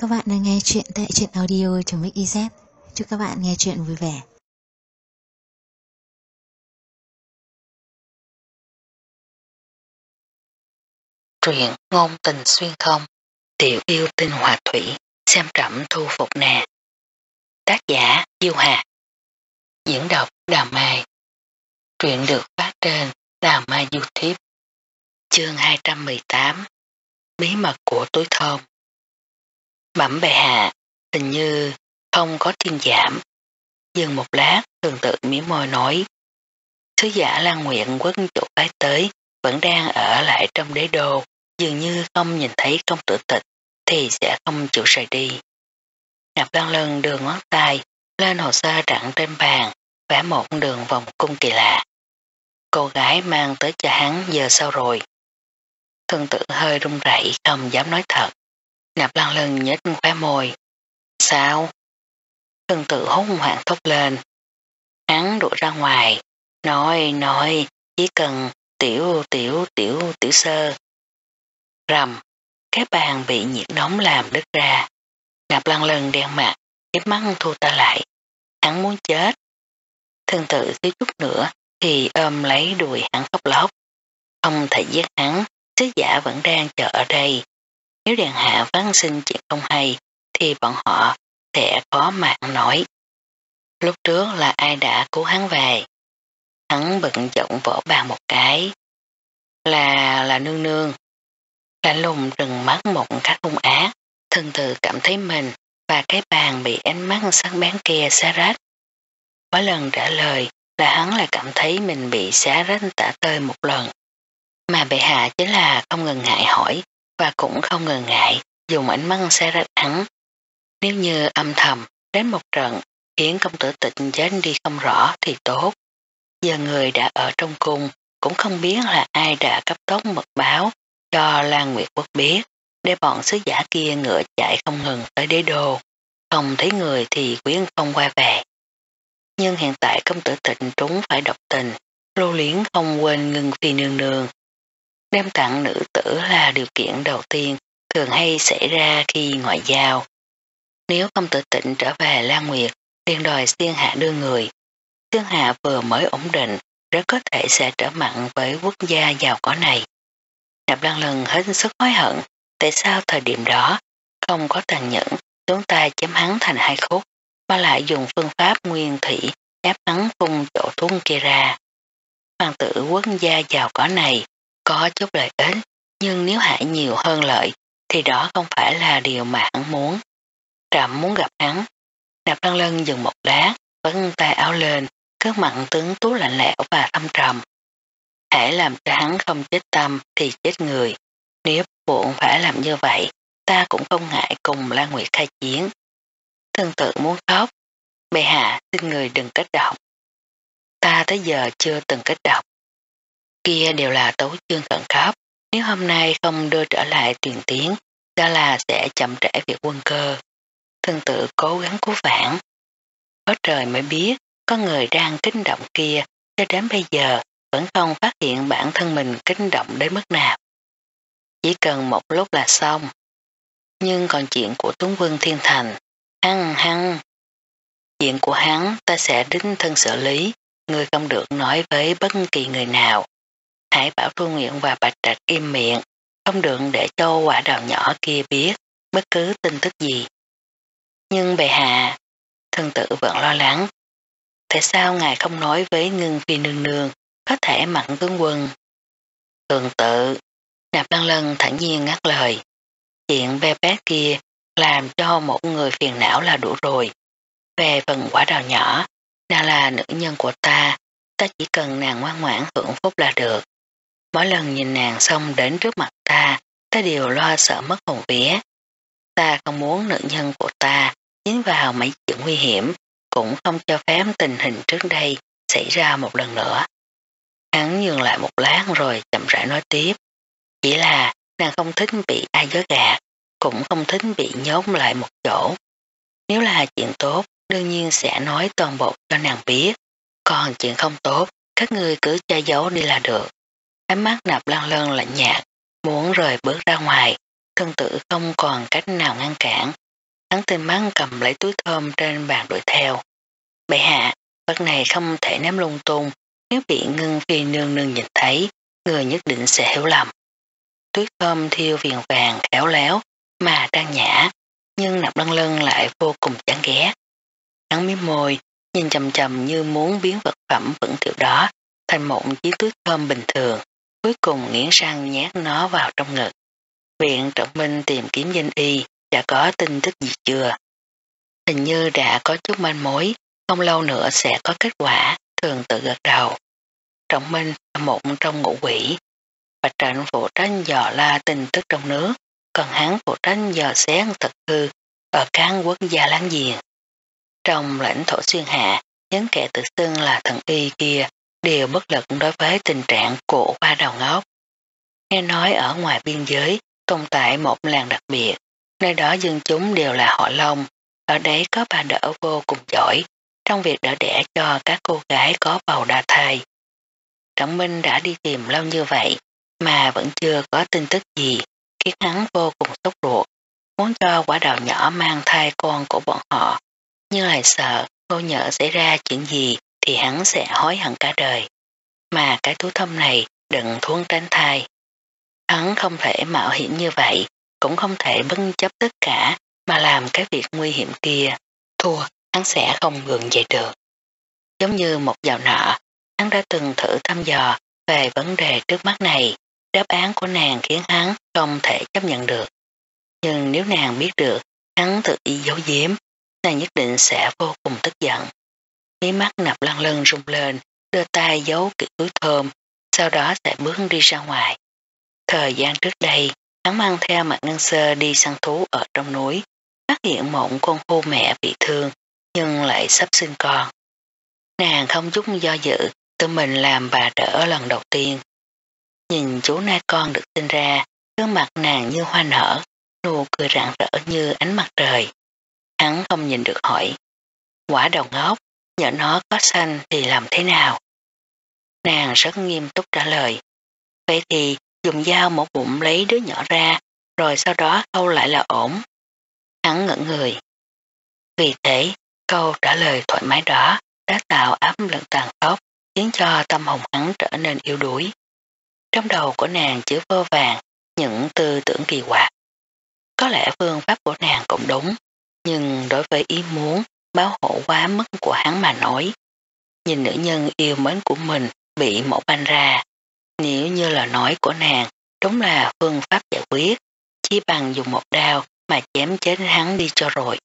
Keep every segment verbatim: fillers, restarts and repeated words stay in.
các bạn đang nghe chuyện tại truyện audio.mixyz. Chúc các bạn nghe chuyện vui vẻ. Truyện ngôn tình xuyên không, tiểu yêu tinh hòa thủy, xem trẫm thu phục nè. Tác giả Diêu Hà. Diễn đọc Đào Mai. Truyện được phát trên Đào Mai YouTube. Chương hai trăm mười tám. Bí mật của túi thơm. Bẩm bệ hạ, hình như không có thiên giảm. Dừng một lát, thường tự mỉm môi nói. Sứ giả Lan Nguyện quốc chủ phái tới vẫn đang ở lại trong đế đô, dường như không nhìn thấy công tử tịch thì sẽ không chịu rời đi. Nạp Lan Lân đưa ngón tay lên hồ sơ đặt trên bàn, vẽ một đường vòng cung kỳ lạ. Cô gái mang tới cho hắn giờ sau rồi. Thường tự hơi run rẩy không dám nói thật. Nạp Lan Lân nhếch khóe môi. Sao? Thường tự hốt hoảng thốt lên. Hắn đuổi ra ngoài. Nói, nói, chỉ cần tiểu, tiểu, tiểu, tiểu sơ. Rầm, cái bàn bị nhiệt nóng làm đứt ra. Nạp Lan Lân đen mặt, hiếp mắt thu ta lại. Hắn muốn chết. Thân tự thiếu chút nữa thì ôm lấy đùi hắn khóc lóc. Không thể giết hắn, sứ giả vẫn đang chờ ở đây. Nếu đàn hạ phát sinh chuyện không hay thì bọn họ sẽ có mạng nổi. Lúc trước là ai đã cứu hắn về? Hắn bận giọng vỗ bàn một cái. Là, là nương nương. Lạnh lùng trừng mắt một cách hung ác. Thân tự cảm thấy mình và cái bàn bị ánh mắt sắc bén kia xé rách. Mỗi lần trả lời là hắn lại cảm thấy mình bị xé rách tả tơi một lần. Mà bệ hạ chính là không ngần ngại hỏi và cũng không ngần ngại dùng ánh mắt xé rách hắn. Nếu như âm thầm đến một trận khiến công tử tịch chết đi không rõ thì tốt. Giờ người đã ở trong cung cũng không biết là ai đã cấp tốc mật báo cho Lan Nguyệt Quốc biết để bọn sứ giả kia ngựa chạy không ngừng tới đế đô. Không thấy người thì quyến không qua về. Nhưng hiện tại công tử tịch trúng phải độc tình, lưu luyến không quên ngưng phi nương nương. Đem tặng nữ tử là điều kiện đầu tiên thường hay xảy ra khi ngoại giao. Nếu công tử tịnh trở về Lan Nguyệt, liền đòi Xuyên Hạ đưa người. Xuyên Hạ vừa mới ổn định, rất có thể sẽ trở mặn với quốc gia giàu có này. Nạp Lan Lân hết sức hối hận, tại sao thời điểm đó không có tàn nhẫn, chúng ta chém hắn thành hai khúc, mà lại dùng phương pháp nguyên thủy ép hắn phun chỗ thuốc kia ra. Hoàng tử quốc gia giàu có này có chút lợi ích, nhưng nếu hại nhiều hơn lợi thì đó không phải là điều mà hắn muốn. Trẫm muốn gặp hắn. Nạp Lan Lân dừng một lát, vấn tay áo lên, cất mặn tướng tú lạnh lẽo và thâm trầm. Hãy làm cho hắn không chết tâm thì chết người. Nếu buộc phải làm như vậy, ta cũng không ngại cùng Lan Nguyệt khai chiến. Tương tự muốn khóc. Bệ hạ xin người đừng kích động. Ta tới giờ chưa từng kích động. Kia đều là tấu chương khẩn cấp. Nếu hôm nay không đưa trở lại truyền tiến, đó là sẽ chậm trễ việc quân cơ. Tương tự cố gắng cứu vãn. Có trời mới biết, có người đang kích động kia, cho đến bây giờ vẫn không phát hiện bản thân mình kích động đến mức nào. Chỉ cần một lúc là xong. Nhưng còn chuyện của Tuấn Quân Thiên Thành, hăng hăng. Chuyện của hắn ta sẽ đích thân xử lý, người không được nói với bất kỳ người nào. Hãy bảo Thu Nguyện và Bạch Trạch im miệng, không được để cho quả đào nhỏ kia biết bất cứ tin tức gì. Nhưng bệ hạ, thân tử vẫn lo lắng. Tại sao ngài không nói với Ngưng Phi nương nương, có thể mặn tướng quân? Thường tự, Nạp Lan Lân thản nhiên ngắt lời. Chuyện bé bé kia làm cho một người phiền não là đủ rồi. Về phần quả đào nhỏ, nàng là nữ nhân của ta, ta chỉ cần nàng ngoan ngoãn hưởng phúc là được. Mỗi lần nhìn nàng xong đến trước mặt ta, ta đều lo sợ mất hồn vía. Ta không muốn nữ nhân của ta dính vào mấy chuyện nguy hiểm, cũng không cho phép tình hình trước đây xảy ra một lần nữa. Hắn dừng lại một lát rồi chậm rãi nói tiếp. Chỉ là nàng không thích bị ai dối gạt, cũng không thích bị nhốt lại một chỗ. Nếu là chuyện tốt, đương nhiên sẽ nói toàn bộ cho nàng biết. Còn chuyện không tốt, các ngươi cứ che giấu đi là được. Ánh mắt Nạp Lan Lân lạnh nhạt, muốn rời bước ra ngoài, thân tử không còn cách nào ngăn cản, Hắn tinh mắt cầm lấy túi thơm trên bàn đuổi theo. Bệ hạ, vật này không thể ném lung tung, nếu bị Ngưng Phi nương nương nhìn thấy, người nhất định sẽ hiểu lầm. Túi thơm thiêu viền vàng khéo léo mà trang nhã, nhưng Nạp Lân Lân lại vô cùng chán ghét. Hắn miếm môi, nhìn chầm chầm như muốn biến vật phẩm vững kiểu đó thành một chiếc túi thơm bình thường, cuối cùng nghiến răng nhét nó vào trong ngực. Viện Trọng Minh tìm kiếm danh y, đã có tin tức gì chưa? Hình như đã có chút manh mối, không lâu nữa sẽ có kết quả, thường tự gật đầu. Trọng Minh là một trong ngũ quỷ. Bạch Trạch phụ trách dò la tin tức trong nước, còn hắn phụ trách dò xét thực hư ở các quốc gia láng giềng. Trong lãnh thổ xuyên hạ, những kẻ tự xưng là thần y kia đều bất lực đối với tình trạng của Hoa Đầu Ngốc. Nghe nói ở ngoài biên giới tồn tại một làng đặc biệt, nơi đó dân chúng đều là họ Long, ở đấy có bà đỡ vô cùng giỏi trong việc đỡ đẻ cho các cô gái có bầu đa thai. Trọng Minh đã đi tìm lâu như vậy mà vẫn chưa có tin tức gì, khiến hắn vô cùng sốt ruột, muốn cho quả đào nhỏ mang thai con của bọn họ, nhưng lại sợ Ngô Nhỡ xảy ra chuyện gì thì hắn sẽ hối hận cả đời. Mà cái túi thơm này đừng thuốc tránh thai. Hắn không thể mạo hiểm như vậy, cũng không thể bất chấp tất cả mà làm cái việc nguy hiểm kia. Thua, hắn sẽ không gượng dậy được. Giống như một dạo nọ, hắn đã từng thử thăm dò về vấn đề trước mắt này, đáp án của nàng khiến hắn không thể chấp nhận được. Nhưng nếu nàng biết được hắn tự ý giấu giếm, nàng nhất định sẽ vô cùng tức giận. Mí mắt Nạp Lân Lân rung lên, đưa tay giấu kỹ túi thơm, sau đó sẽ bước đi ra ngoài. Thời gian trước đây, hắn mang theo Mạc Ngân Sơ đi săn thú ở trong núi, phát hiện một con hươu mẹ bị thương, nhưng lại sắp sinh con. Nàng không chút do dự, tự mình làm bà đỡ lần đầu tiên. Nhìn chú nai con được sinh ra, gương mặt nàng như hoa nở, nụ cười rạng rỡ như ánh mặt trời. Hắn không nhìn được hỏi, Quả Đầu Ngốc, nhỡ nó có sanh thì làm thế nào? Nàng rất nghiêm túc trả lời, vậy thì dùng dao mổ bụng lấy đứa nhỏ ra, rồi sau đó khâu lại là ổn. Hắn ngẩn người. Vì thế, câu trả lời thoải mái đó đã tạo áp lực tàn khốc, khiến cho tâm hồn hắn trở nên yếu đuối. Trong đầu của nàng chứa vô vàng những tư tưởng kỳ quặc. Có lẽ phương pháp của nàng cũng đúng, nhưng đối với ý muốn báo hộ quá mức của hắn mà nói, nhìn nữ nhân yêu mến của mình bị mổ banh ra, nếu như là nói của nàng đúng là phương pháp giải quyết, chỉ bằng dùng một đao mà chém chết hắn đi cho rồi.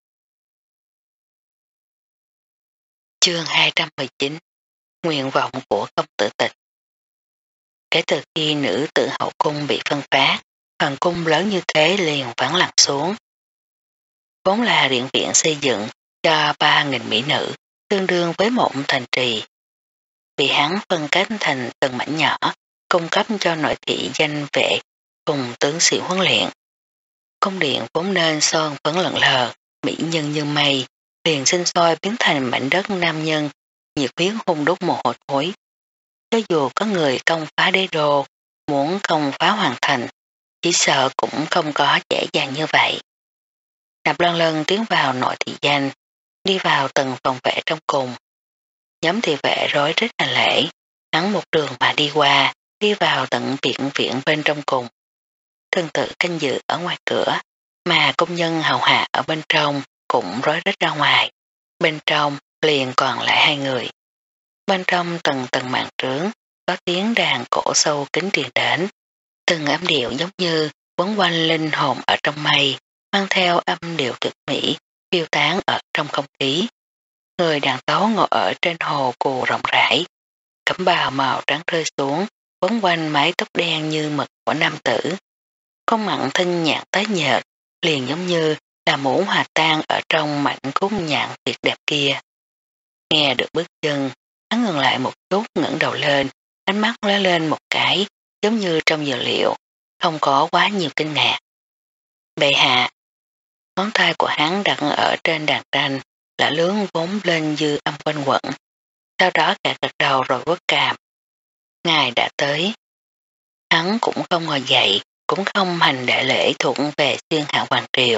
Chương hai trăm mười chín Nguyện vọng của công tử Tịch. Kể từ khi nữ tự hậu cung bị phân phá, hoàng cung lớn như thế liền vắng lặng xuống. Vốn là điện viện xây dựng cho ba nghìn mỹ nữ, tương đương với một thành trì. Bị hắn phân cách thành từng mảnh nhỏ, cung cấp cho nội thị danh vệ cùng tướng sĩ huấn luyện. Cung điện vốn nên son phấn lận lờ, mỹ nhân như mây, liền sinh sôi biến thành mảnh đất nam nhân, nhiệt huyết hung đúc mồ hôi thối. Cho dù có người công phá đế đô, muốn công phá hoàn thành, chỉ sợ cũng không có dễ dàng như vậy. Nạp Lân Lân tiến vào nội thị danh, đi vào từng phòng vệ trong cùng. Nhóm thị vệ rối rít hành lễ, hắn một đường mà đi qua, đi vào tận viện viện bên trong cùng. Thân tự canh dự ở ngoài cửa, mà công nhân hầu hạ ở bên trong cũng rối rít ra ngoài. Bên trong liền còn lại hai người. Bên trong tầng tầng màn trướng, có tiếng đàn cổ sâu kính truyền đến. Từng âm điệu giống như quấn quanh linh hồn ở trong mây, mang theo âm điệu tuyệt mỹ, phiêu tán ở trong không khí. Người đàn tấu ngồi ở trên hồ cù rộng rãi, cẩm bào màu trắng rơi xuống, quấn quanh mái tóc đen như mực của nam tử. Con mặn thinh nhạt tái nhợt, liền giống như là mũ hòa tan ở trong mảnh khúc nhạn tuyệt đẹp kia. Nghe được bước chân, hắn ngừng lại một chút, ngẩng đầu lên, ánh mắt lóe lên một cái, giống như trong dữ liệu, không có quá nhiều kinh ngạc. Bệ hạ, ngón tay của hắn đặt ở trên đàn tranh, lạ lướng vốn lên dư âm quanh quẩn, sau đó cả gật đầu rồi vớt cằm. Ngài đã tới. Hắn cũng không ngồi dậy, cũng không hành đại lễ thuận về xuyên hạ hoàng triều,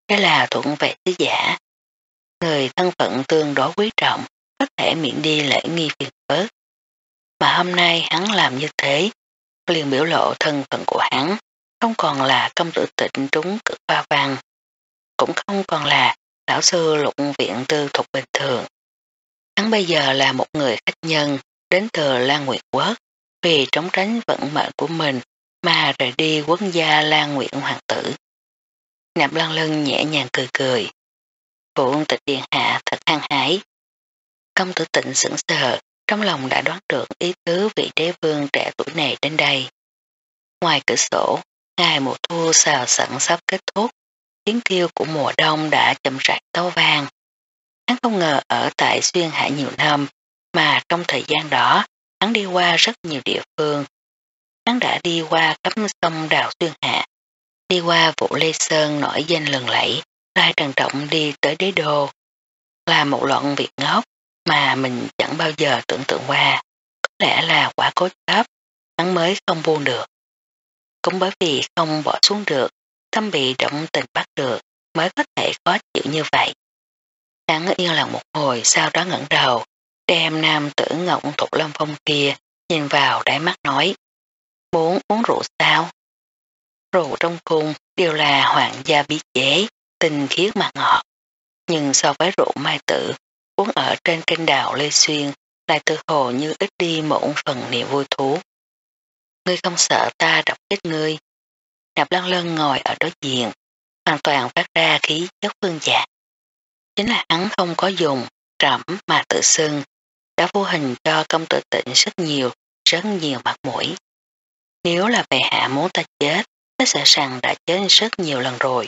Đây là thuận vệ sứ giả. Người thân phận tương đối quý trọng có thể miễn đi lễ nghi phiền phức. Mà hôm nay hắn làm như thế, liền biểu lộ thân phận của hắn, không còn là công tử Tịnh trúng cực hoa văn, cũng không còn là lão sư Lục viện tư thục bình thường. Hắn bây giờ là một người khách nhân đến từ Lan Nguyệt Quốc, vì trống tránh vận mệnh của mình mà rời đi quốc gia Lan Nguyệt hoàng tử. Nạp Lăng Lân nhẹ nhàng cười cười. Phụ tịch điện hạ thật hăng hái. Công tử Tịnh sững sờ, trong lòng đã đoán được ý tứ vị đế vương trẻ tuổi này đến đây. Ngoài cửa sổ, ngày mùa thu xào sẵn sắp kết thúc, tiếng kêu của mùa đông đã chậm rãi tấu vang. Hắn không ngờ ở tại Xuyên Hải nhiều năm, mà trong thời gian đó, hắn đi qua rất nhiều địa phương. Hắn đã đi qua cắm sông đào Xuyên Hạ, đi qua vụ Lê Sơn nổi danh lừng lẫy, lại trân trọng đi tới đế đô. Là một loạn việc ngốc mà mình chẳng bao giờ tưởng tượng qua, có lẽ là quả cố chấp, hắn mới không buông được. Cũng bởi vì không bỏ xuống được, tâm bị động tình bắt được, mới có thể khó chịu như vậy. Hắn yên lặng một hồi, sau đó ngẩng đầu, đem nam tử Ngọc Thục Lâm Phong kia nhìn vào đáy mắt nói: muốn uống rượu sao? Rượu trong cung đều là hoàng gia bí chế, tinh khiết mà ngọt. Nhưng so với rượu mai tử, uống ở trên kênh đào Lê Xuyên lại tự hồ như ít đi một phần niềm vui thú. Ngươi không sợ ta độc chết ngươi? Nạp Lăng Lân ngồi ở đối diện, hoàn toàn phát ra khí chất phương dạ. Chính là hắn không có dùng trẫm mà tự xưng, đã vô hình cho công tử Tịnh rất nhiều, rất nhiều mặt mũi. Nếu là bệ hạ muốn ta chết, ta sợ rằng đã chết rất nhiều lần rồi.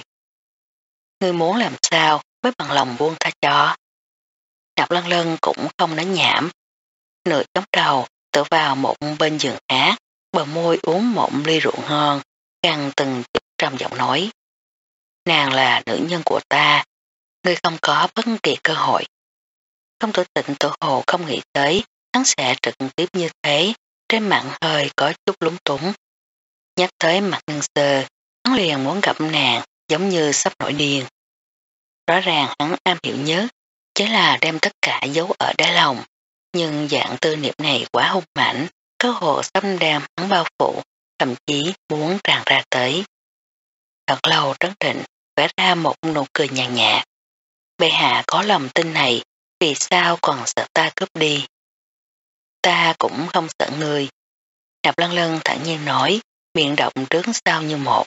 Ngươi muốn làm sao mới bằng lòng buông tha cho? Nạp Lăng Lân cũng không nói nhảm, nửa chống đầu tự vào một bên giường hát, bờ môi uống một ly rượu ngon, càng từng chút trầm giọng nói: nàng là nữ nhân của ta, ngươi không có bất kỳ cơ hội. Công tử Tịnh tự hồ không nghĩ tới hắn sẽ trực tiếp như thế, trên mặt hơi có chút lúng túng. Nhắc tới mặt ngân sơ, hắn liền muốn gặp nàng giống như sắp nổi điên. Rõ ràng hắn am hiểu nhất chính là đem tất cả giấu ở đáy lòng, nhưng dạng tư niệm này quá hung mãnh, cơ hồ sắp đem hắn bao phủ, thậm chí muốn tràn ra tới. Thật lâu Trấn Định vẽ ra một nụ cười nhàn nhạt. Bệ hạ có lòng tin này, vì sao còn sợ ta cướp đi? Ta cũng không sợ ngươi. Nạp Lăng Lân thản nhiên nói, miệng động trước sau như một.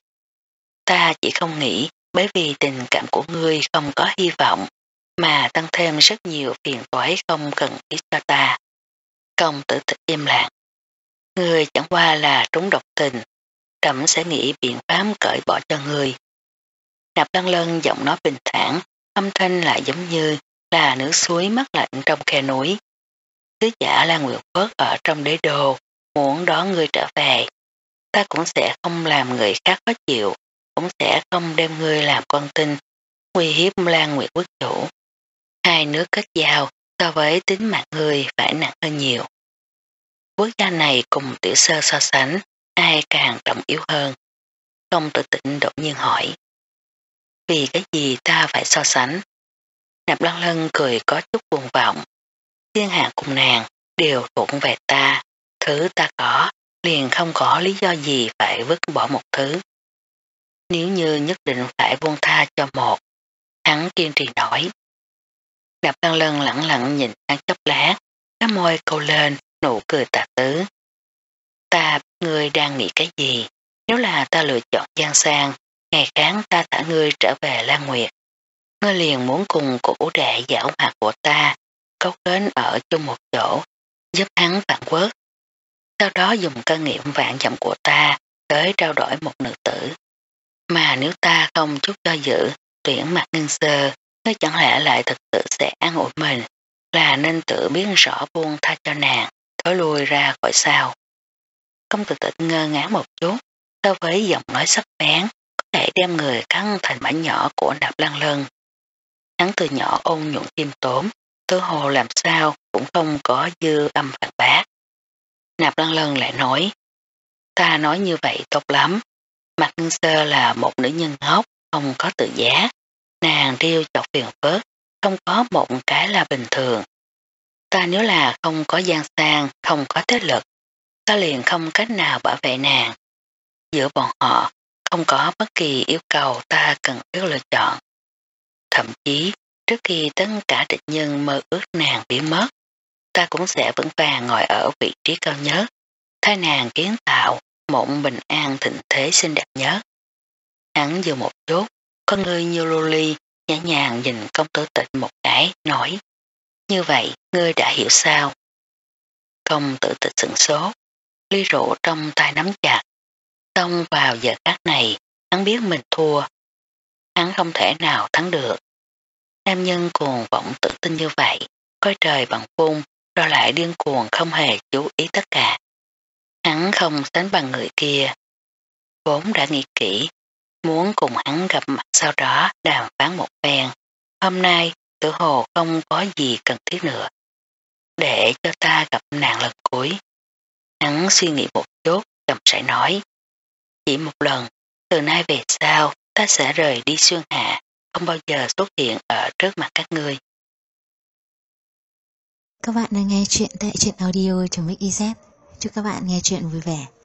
Ta chỉ không nghĩ bởi vì tình cảm của ngươi không có hy vọng, mà tăng thêm rất nhiều phiền toái không cần thiết cho ta. Công tử Tịch im lặng. Ngươi chẳng qua là trúng độc tình, trẫm sẽ nghĩ biện pháp cởi bỏ cho ngươi. Nạp Lăng Lân giọng nói bình thản, âm thanh lại giống như là nước suối mát lạnh trong khe núi. Sứ giả Lan Nguyệt Quốc ở trong đế đô, muốn đón ngươi trở về. Ta cũng sẽ không làm người khác khó chịu, cũng sẽ không đem ngươi làm con tin, uy hiếp Lan Nguyệt Quốc chủ. Hai nước kết giao so với tính mạng ngươi phải nặng hơn nhiều. Quốc gia này cùng tiểu sơ so sánh, ai càng trọng yếu hơn? Công tử Tịnh đột nhiên hỏi. Vì cái gì ta phải so sánh? Nạp Lăng Lân cười có chút buồn vọng. Thiên hạ cùng nàng đều thuộc về ta, thứ ta có, liền không có lý do gì phải vứt bỏ một thứ. Nếu như nhất định phải buông tha cho một, hắn kiên trì nói. Nạp Lăng Lân lẳng lặng nhìn hắn chốc lát, cái môi câu lên, nụ cười tà tứ. Ta biết ngươi đang nghĩ cái gì, nếu là ta lựa chọn Giang Sang, ngày kháng ta thả ngươi trở về Lan Nguyệt. Ngươi liền muốn cùng cổ đệ giảo hoạt của ta, cấu kết ở chung một chỗ, giúp hắn phản quốc. Sau đó dùng cơ nghiệm vạn dặm của ta tới trao đổi một nữ tử. Mà nếu ta không chút do dự, tuyển Mạc Ngân Sơ, ngươi chẳng lẽ lại thực sự sẽ an ủi mình, là nên tự biết rõ buông tha cho nàng, thối lui ra khỏi sao. Công tử Tịch ngơ ngán một chút, so với giọng nói sắc bén, có thể đem người cắn thành mảnh nhỏ của Nạp Lăng Lân. Hắn từ nhỏ ôn nhuận khiêm tốn, tư hồ làm sao cũng không có dư âm phản bác. Nạp Lăng Lân lại nói, ta nói như vậy tốt lắm, Mạc Ngân Sơ là một nữ nhân ngốc, không có tự giá, nàng điêu chọc phiền phức, không có một cái là bình thường. Ta nếu là không có gian sang, không có thế lực, ta liền không cách nào bảo vệ nàng. Giữa bọn họ, không có bất kỳ yêu cầu ta cần biết lựa chọn. Thậm chí, trước khi tất cả địch nhân mơ ước nàng biến mất, ta cũng sẽ vững vàng ngồi ở vị trí cao nhất, thay nàng kiến tạo một bình an thịnh thế xinh đẹp nhất. Hắn dừng một chút, con ngươi như lô ly, nhẹ nhàng nhìn công tử Tịch một cái, nói: như vậy, ngươi đã hiểu sao? Công tử Tịch sửng sốt, ly rượu trong tay nắm chặt. Xong vào giờ khắc này, hắn biết mình thua. Hắn không thể nào thắng được. Nam nhân cuồng vọng tự tin như vậy, coi trời bằng vung, rồi lại điên cuồng không hề chú ý tất cả. Hắn không sánh bằng người kia. Vốn đã nghĩ kỹ, muốn cùng hắn gặp mặt sau đó đàm phán một phen. Hôm nay, tự hồ không có gì cần thiết nữa. Để cho ta gặp nàng lần cuối. Hắn suy nghĩ một chút, chậm rãi nói: chỉ một lần, từ nay về sau, ta sẽ rời đi Xuyên Hạ, không bao giờ xuất hiện ở trước mặt các ngươi. Các bạn đang nghe chuyện tại truyện audio.mix.iz. Chúc các bạn nghe chuyện vui vẻ.